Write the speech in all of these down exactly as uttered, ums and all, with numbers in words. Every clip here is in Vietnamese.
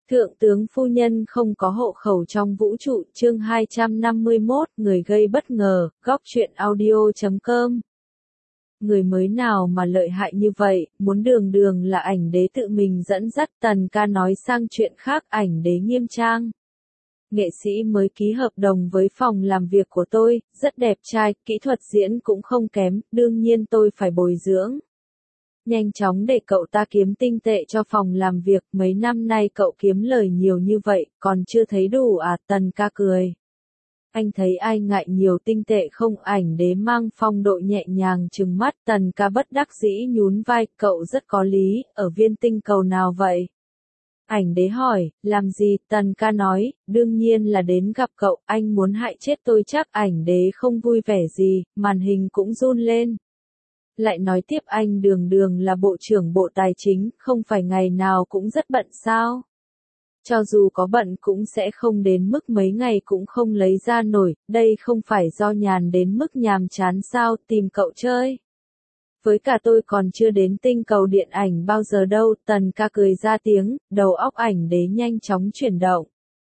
Thượng tướng phu nhân không có hộ khẩu trong vũ trụ, chương hai trăm năm mươi mốt, người gây bất ngờ, góc truyện audio chấm com. Người mới nào mà lợi hại như vậy, muốn đường đường là ảnh đế tự mình dẫn dắt. Tần ca nói sang chuyện khác. Ảnh đế nghiêm trang. Nghệ sĩ mới ký hợp đồng với phòng làm việc của tôi, rất đẹp trai, kỹ thuật diễn cũng không kém, đương nhiên tôi phải bồi dưỡng. Nhanh chóng để cậu ta kiếm tinh tệ cho phòng làm việc, mấy năm nay cậu kiếm lời nhiều như vậy, còn chưa thấy đủ à? Tần ca cười. Anh thấy ai ngại nhiều tinh tệ không? Ảnh đế mang phong độ nhẹ nhàng trừng mắt. Tần ca bất đắc dĩ nhún vai, cậu rất có lý, ở viên tinh cầu nào vậy? Ảnh đế hỏi, làm gì? Tần ca nói, đương nhiên là đến gặp cậu, anh muốn hại chết tôi chắc. Ảnh đế không vui vẻ gì, màn hình cũng run lên. Lại nói tiếp, anh đường đường là bộ trưởng bộ tài chính, không phải ngày nào cũng rất bận sao? Cho dù có bận cũng sẽ không đến mức mấy ngày cũng không lấy ra nổi, đây không phải do nhàn đến mức nhàm chán sao? Tìm cậu chơi. Với cả tôi còn chưa đến tinh cầu điện ảnh bao giờ đâu. Tần ca cười ra tiếng, đầu óc ảnh đế nhanh chóng chuyển động.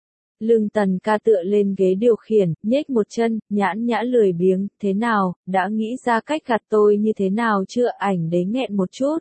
Lưng tần ca tựa lên ghế điều khiển, nhếch một chân, nhãn nhã lười biếng. Thế nào, đã nghĩ ra cách gạt tôi như thế nào chưa? Ảnh đế nghẹn một chút.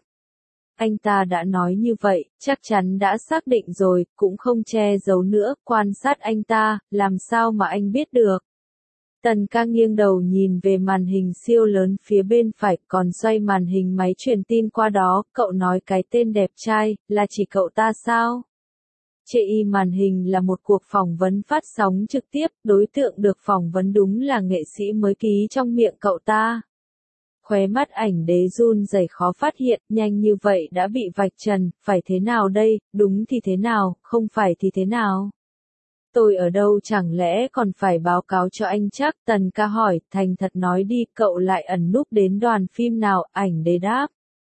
Anh ta đã nói như vậy, chắc chắn đã xác định rồi, cũng không che giấu nữa. Quan sát anh ta, làm sao mà anh biết được? Tần ca nghiêng đầu nhìn về màn hình siêu lớn phía bên phải, còn xoay màn hình máy truyền tin qua đó. Cậu nói cái tên đẹp trai, là chỉ cậu ta sao? Chê y màn hình là một cuộc phỏng vấn phát sóng trực tiếp, đối tượng được phỏng vấn đúng là nghệ sĩ mới ký trong miệng cậu ta. Khóe mắt ảnh đế run rẩy khó phát hiện, nhanh như vậy đã bị vạch trần, phải thế nào đây? Đúng thì thế nào, không phải thì thế nào? Tôi ở đâu, chẳng lẽ còn phải báo cáo cho anh chắc? Tần ca hỏi, thành thật nói đi, cậu lại ẩn núp đến đoàn phim nào? Ảnh đế đáp.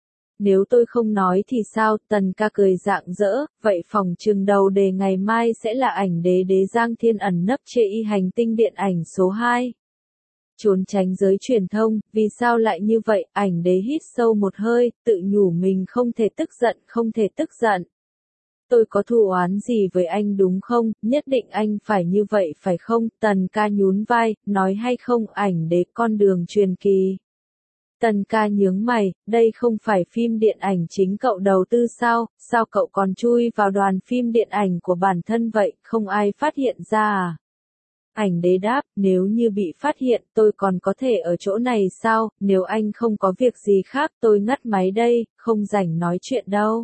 Nếu tôi không nói thì sao? Tần ca cười rạng rỡ, vậy phòng trường đầu đề ngày mai sẽ là ảnh đế đế Giang Thiên ẩn nấp chê y hành tinh điện ảnh số hai. Trốn tránh giới truyền thông, vì sao lại như vậy? Ảnh đế hít sâu một hơi, tự nhủ mình không thể tức giận, không thể tức giận. Tôi có thù oán gì với anh đúng không? Nhất định anh phải như vậy phải không? Tần ca nhún vai, nói hay không? Ảnh đế con đường truyền kỳ. Tần ca nhướng mày, đây không phải phim điện ảnh chính cậu đầu tư sao? Sao cậu còn chui vào đoàn phim điện ảnh của bản thân vậy? Không ai phát hiện ra à? Ảnh đế đáp, nếu như bị phát hiện tôi còn có thể ở chỗ này sao? Nếu anh không có việc gì khác tôi ngắt máy đây, không rảnh nói chuyện đâu.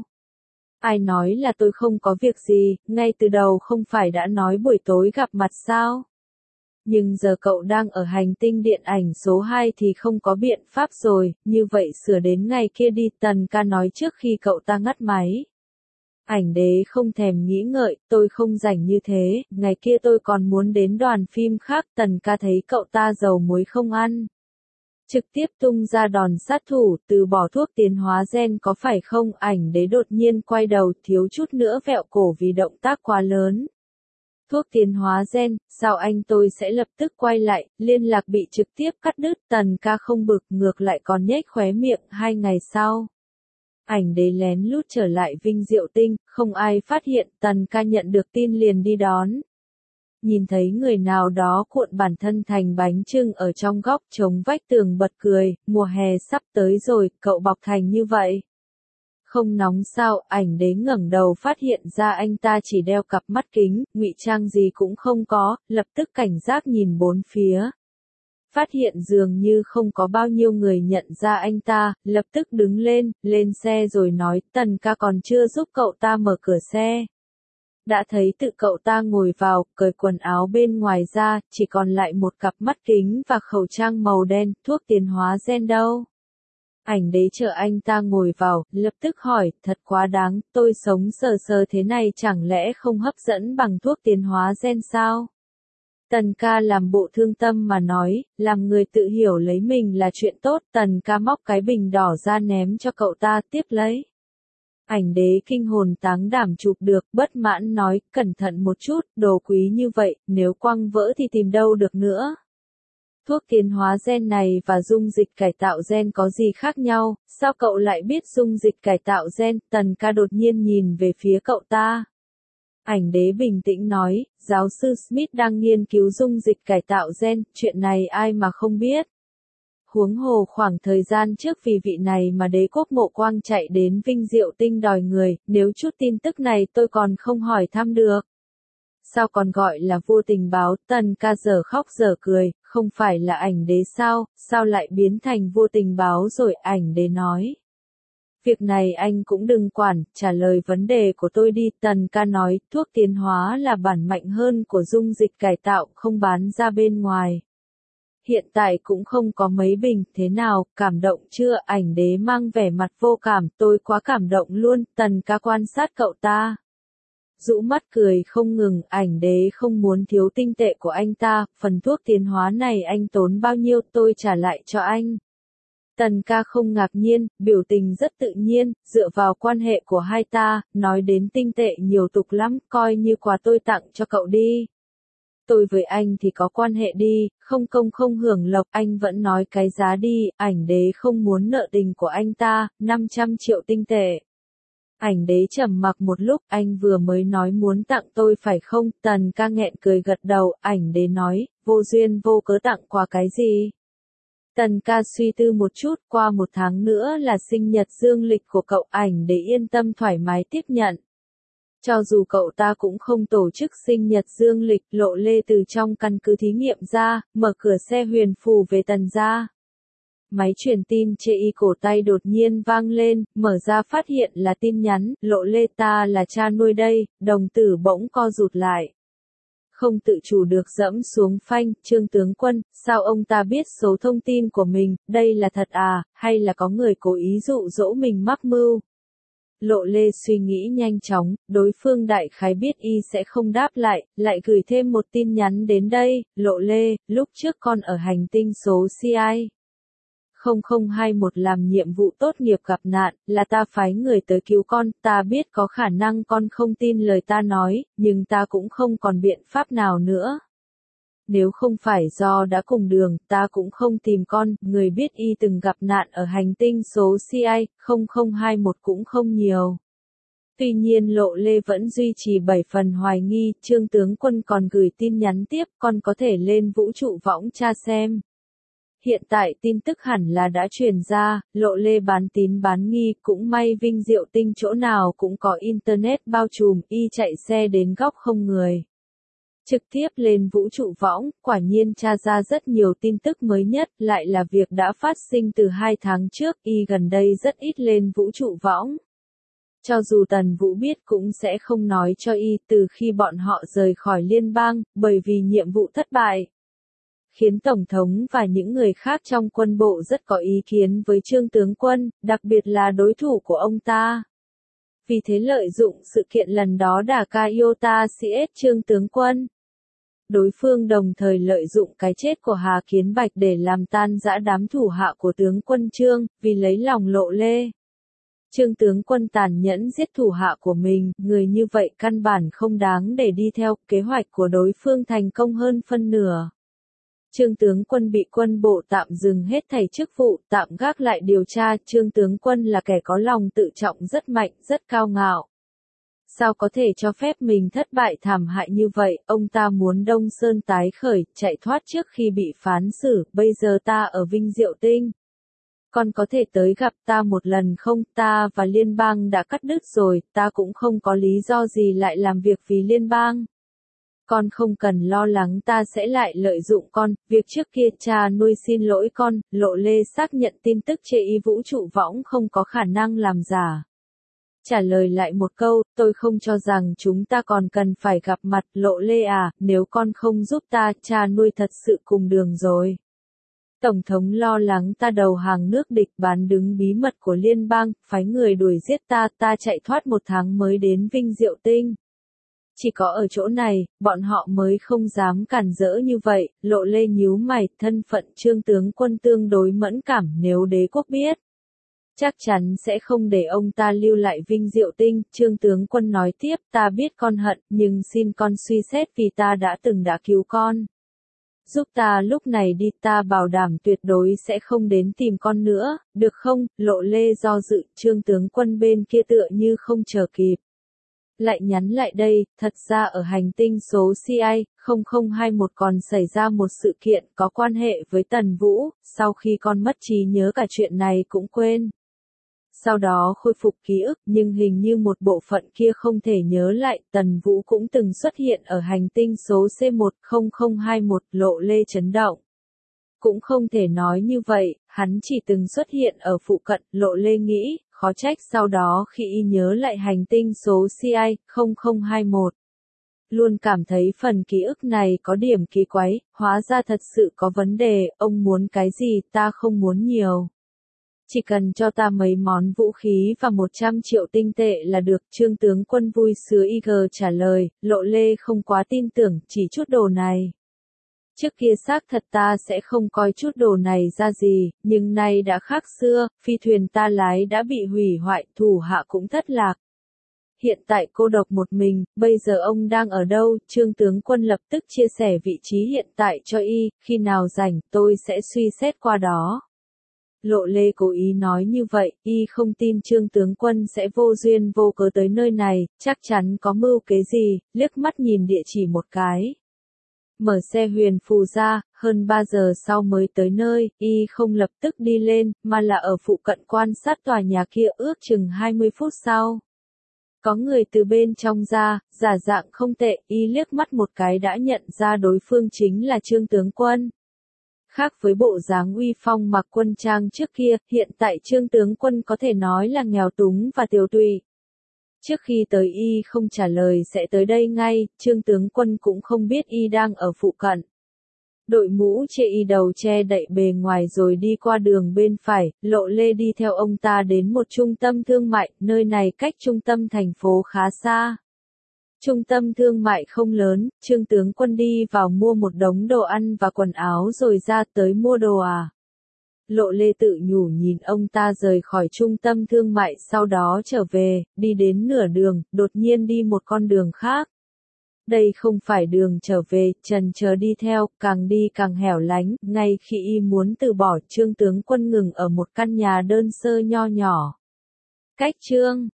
Ai nói là tôi không có việc gì, ngay từ đầu không phải đã nói buổi tối gặp mặt sao? Nhưng giờ cậu đang ở hành tinh điện ảnh số hai thì không có biện pháp rồi, như vậy sửa đến ngày kia đi. Tần ca nói trước khi cậu ta ngắt máy. Ảnh đế không thèm nghĩ ngợi, tôi không rảnh như thế, ngày kia tôi còn muốn đến đoàn phim khác. Tần ca thấy cậu ta dầu muối không ăn. Trực tiếp tung ra đòn sát thủ, từ bỏ thuốc tiến hóa gen có phải không? Ảnh đế đột nhiên quay đầu, thiếu chút nữa vẹo cổ vì động tác quá lớn. Thuốc tiến hóa gen, sao anh? Tôi sẽ lập tức quay lại, liên lạc bị trực tiếp cắt đứt. Tần ca không bực, ngược lại còn nhếch khóe miệng. Hai ngày sau, ảnh đế lén lút trở lại Vinh Diệu Tinh, không ai phát hiện. Tần ca nhận được tin liền đi đón. Nhìn thấy người nào đó cuộn bản thân thành bánh chưng ở trong góc chống vách tường bật cười, mùa hè sắp tới rồi, cậu bọc thành như vậy. Không nóng sao? Ảnh đế ngẩng đầu phát hiện ra anh ta chỉ đeo cặp mắt kính, ngụy trang gì cũng không có, lập tức cảnh giác nhìn bốn phía. Phát hiện dường như không có bao nhiêu người nhận ra anh ta, lập tức đứng lên, lên xe rồi nói, Tần ca còn chưa giúp cậu ta mở cửa xe. Đã thấy tự cậu ta ngồi vào, cởi quần áo bên ngoài ra, chỉ còn lại một cặp mắt kính và khẩu trang màu đen. Thuốc tiến hóa gen đâu? Ảnh đế chờ anh ta ngồi vào, lập tức hỏi, thật quá đáng, tôi sống sờ sờ thế này chẳng lẽ không hấp dẫn bằng thuốc tiến hóa gen sao? Tần ca làm bộ thương tâm mà nói, làm người tự hiểu lấy mình là chuyện tốt. Tần ca móc cái bình đỏ ra ném cho cậu ta, tiếp lấy. Ảnh đế kinh hồn táng đảm chụp được, bất mãn nói, cẩn thận một chút, đồ quý như vậy, nếu quăng vỡ thì tìm đâu được nữa. Thuốc tiến hóa gen này và dung dịch cải tạo gen có gì khác nhau? Sao cậu lại biết dung dịch cải tạo gen? Tần ca đột nhiên nhìn về phía cậu ta. Ảnh đế bình tĩnh nói, giáo sư Smith đang nghiên cứu dung dịch cải tạo gen, chuyện này ai mà không biết. Huống hồ khoảng thời gian trước vì vị này mà đế quốc Mộ Quang chạy đến Vinh Diệu Tinh đòi người, nếu chút tin tức này tôi còn không hỏi thăm được. Sao còn gọi là vua tình báo, Tần ca giờ khóc giờ cười, không phải là ảnh đế sao, sao lại biến thành vua tình báo rồi, ảnh đế nói. Việc này anh cũng đừng quản, trả lời vấn đề của tôi đi, Tần ca nói, thuốc tiến hóa là bản mạnh hơn của dung dịch cải tạo, không bán ra bên ngoài. Hiện tại cũng không có mấy bình, thế nào, cảm động chưa, ảnh đế mang vẻ mặt vô cảm, tôi quá cảm động luôn, Tần ca quan sát cậu ta. Rũ mắt cười không ngừng, ảnh đế không muốn thiếu tinh tệ của anh ta, phần thuốc tiến hóa này anh tốn bao nhiêu tôi trả lại cho anh. Tần ca không ngạc nhiên, biểu tình rất tự nhiên, dựa vào quan hệ của hai ta, nói đến tinh tệ nhiều tục lắm, coi như quà tôi tặng cho cậu đi. Tôi với anh thì có quan hệ đi, không công không hưởng lộc, anh vẫn nói cái giá đi, ảnh đế không muốn nợ tình của anh ta, năm trăm triệu tinh tệ. Ảnh đế trầm mặc một lúc, anh vừa mới nói muốn tặng tôi phải không, Tần ca nghẹn cười gật đầu, ảnh đế nói, vô duyên vô cớ tặng quà cái gì. Tần ca suy tư một chút, qua một tháng nữa là sinh nhật dương lịch của cậu, ảnh đế yên tâm thoải mái tiếp nhận. Cho dù cậu ta cũng không tổ chức sinh nhật dương lịch, Lộ Lê từ trong căn cứ thí nghiệm ra, mở cửa xe huyền phù về Tần gia. Máy truyền tin chê y cổ tay đột nhiên vang lên, mở ra phát hiện là tin nhắn, Lộ Lê ta là cha nuôi đây, đồng tử bỗng co rụt lại. Không tự chủ được dẫm xuống phanh, Trương tướng quân, sao ông ta biết số thông tin của mình, đây là thật à, hay là có người cố ý dụ dỗ mình mắc mưu? Lộ Lê suy nghĩ nhanh chóng, đối phương đại khái biết y sẽ không đáp lại, lại gửi thêm một tin nhắn đến đây, Lộ Lê, lúc trước con ở hành tinh số C I không không hai một làm nhiệm vụ tốt nghiệp gặp nạn, là ta phái người tới cứu con, ta biết có khả năng con không tin lời ta nói, nhưng ta cũng không còn biện pháp nào nữa. Nếu không phải do đã cùng đường, ta cũng không tìm con, người biết y từng gặp nạn ở hành tinh số C I không không hai một cũng không nhiều. Tuy nhiên Lộ Lê vẫn duy trì bảy phần hoài nghi, Trương tướng quân còn gửi tin nhắn tiếp, con có thể lên vũ trụ võng tra xem. Hiện tại tin tức hẳn là đã truyền ra, Lộ Lê bán tín bán nghi, cũng may Vinh Diệu Tinh chỗ nào cũng có internet bao trùm, y chạy xe đến góc không người. Trực tiếp lên vũ trụ võng, quả nhiên tra ra rất nhiều tin tức mới nhất, lại là việc đã phát sinh từ hai tháng trước, y gần đây rất ít lên vũ trụ võng. Cho dù Tần Vũ biết cũng sẽ không nói cho y từ khi bọn họ rời khỏi liên bang, bởi vì nhiệm vụ thất bại. Khiến Tổng thống và những người khác trong quân bộ rất có ý kiến với Trương tướng quân, đặc biệt là đối thủ của ông ta. Vì thế lợi dụng sự kiện lần đó đả ca Iota xê ét Trương tướng quân. Đối phương đồng thời lợi dụng cái chết của Hà Kiến Bạch để làm tan rã đám thủ hạ của tướng quân Trương, vì lấy lòng Lộ Lê. Trương tướng quân tàn nhẫn giết thủ hạ của mình, người như vậy căn bản không đáng để đi theo, kế hoạch của đối phương thành công hơn phân nửa. Trương tướng quân bị quân bộ tạm dừng hết thảy chức vụ, tạm gác lại điều tra, Trương tướng quân là kẻ có lòng tự trọng rất mạnh, rất cao ngạo. Sao có thể cho phép mình thất bại thảm hại như vậy, ông ta muốn Đông Sơn tái khởi, chạy thoát trước khi bị phán xử, bây giờ ta ở Vinh Diệu Tinh. Con có thể tới gặp ta một lần không, ta và liên bang đã cắt đứt rồi, ta cũng không có lý do gì lại làm việc vì liên bang. Con không cần lo lắng ta sẽ lại lợi dụng con, việc trước kia cha nuôi xin lỗi con, Lộ Lê xác nhận tin tức chê y vũ trụ võng không có khả năng làm giả. Trả lời lại một câu, tôi không cho rằng chúng ta còn cần phải gặp mặt, Lộ Lê à, nếu con không giúp ta, cha nuôi thật sự cùng đường rồi. Tổng thống lo lắng ta đầu hàng nước địch bán đứng bí mật của liên bang, phái người đuổi giết ta, ta chạy thoát một tháng mới đến Vinh Diệu Tinh. Chỉ có ở chỗ này, bọn họ mới không dám cản rỡ như vậy, Lộ Lê nhíu mày, thân phận Trương tướng quân tương đối mẫn cảm, nếu đế quốc biết. Chắc chắn sẽ không để ông ta lưu lại Vinh Diệu Tinh, Trương tướng quân nói tiếp, ta biết con hận, nhưng xin con suy xét vì ta đã từng đã cứu con. Giúp ta lúc này đi, ta bảo đảm tuyệt đối sẽ không đến tìm con nữa, được không, Lộ Lê do dự, Trương tướng quân bên kia tựa như không chờ kịp. Lại nhắn lại đây, thật ra ở hành tinh số C I không không hai một còn xảy ra một sự kiện có quan hệ với Tần Vũ, sau khi con mất trí nhớ cả chuyện này cũng quên. Sau đó khôi phục ký ức nhưng hình như một bộ phận kia không thể nhớ lại, Tần Vũ cũng từng xuất hiện ở hành tinh số C một không không hai một, Lộ Lê chấn động. Cũng không thể nói như vậy, hắn chỉ từng xuất hiện ở phụ cận, Lộ Lê nghĩ, khó trách sau đó khi y nhớ lại hành tinh số C I không không hai một. Luôn cảm thấy phần ký ức này có điểm kỳ quái, hóa ra thật sự có vấn đề, ông muốn cái gì ta không muốn nhiều. Chỉ cần cho ta mấy món vũ khí và một trăm triệu tinh tệ là được, Trương tướng quân vui sướng y gờ trả lời, Lộ Lê không quá tin tưởng, chỉ chút đồ này. Trước kia xác thật ta sẽ không coi chút đồ này ra gì, nhưng nay đã khác xưa, phi thuyền ta lái đã bị hủy hoại, thủ hạ cũng thất lạc. Hiện tại cô độc một mình, bây giờ ông đang ở đâu? Trương tướng quân lập tức chia sẻ vị trí hiện tại cho y, khi nào rảnh tôi sẽ suy xét qua đó. Lộ Lê cố ý nói như vậy, y không tin Trương tướng quân sẽ vô duyên vô cớ tới nơi này, chắc chắn có mưu kế gì, liếc mắt nhìn địa chỉ một cái. Mở xe huyền phù ra, hơn ba giờ sau mới tới nơi, y không lập tức đi lên, mà là ở phụ cận quan sát tòa nhà kia ước chừng hai mươi phút sau. Có người từ bên trong ra, giả dạng không tệ, y liếc mắt một cái đã nhận ra đối phương chính là Trương tướng quân. Khác với bộ dáng uy phong mặc quân trang trước kia, hiện tại Trương tướng quân có thể nói là nghèo túng và tiều tụy. Trước khi tới y không trả lời sẽ tới đây ngay, Trương tướng quân cũng không biết y đang ở phụ cận. Đội mũ che y đầu che đậy bề ngoài rồi đi qua đường bên phải, Lộ Lê đi theo ông ta đến một trung tâm thương mại, nơi này cách trung tâm thành phố khá xa. Trung tâm thương mại không lớn, Trương tướng quân đi vào mua một đống đồ ăn và quần áo rồi ra tới mua đồ à. Lộ Lê tự nhủ nhìn ông ta rời khỏi trung tâm thương mại sau đó trở về, đi đến nửa đường, đột nhiên đi một con đường khác. Đây không phải đường trở về, trần chờ đi theo, càng đi càng hẻo lánh, ngay khi y muốn từ bỏ, Trương tướng quân ngừng ở một căn nhà đơn sơ nho nhỏ. Cách Trương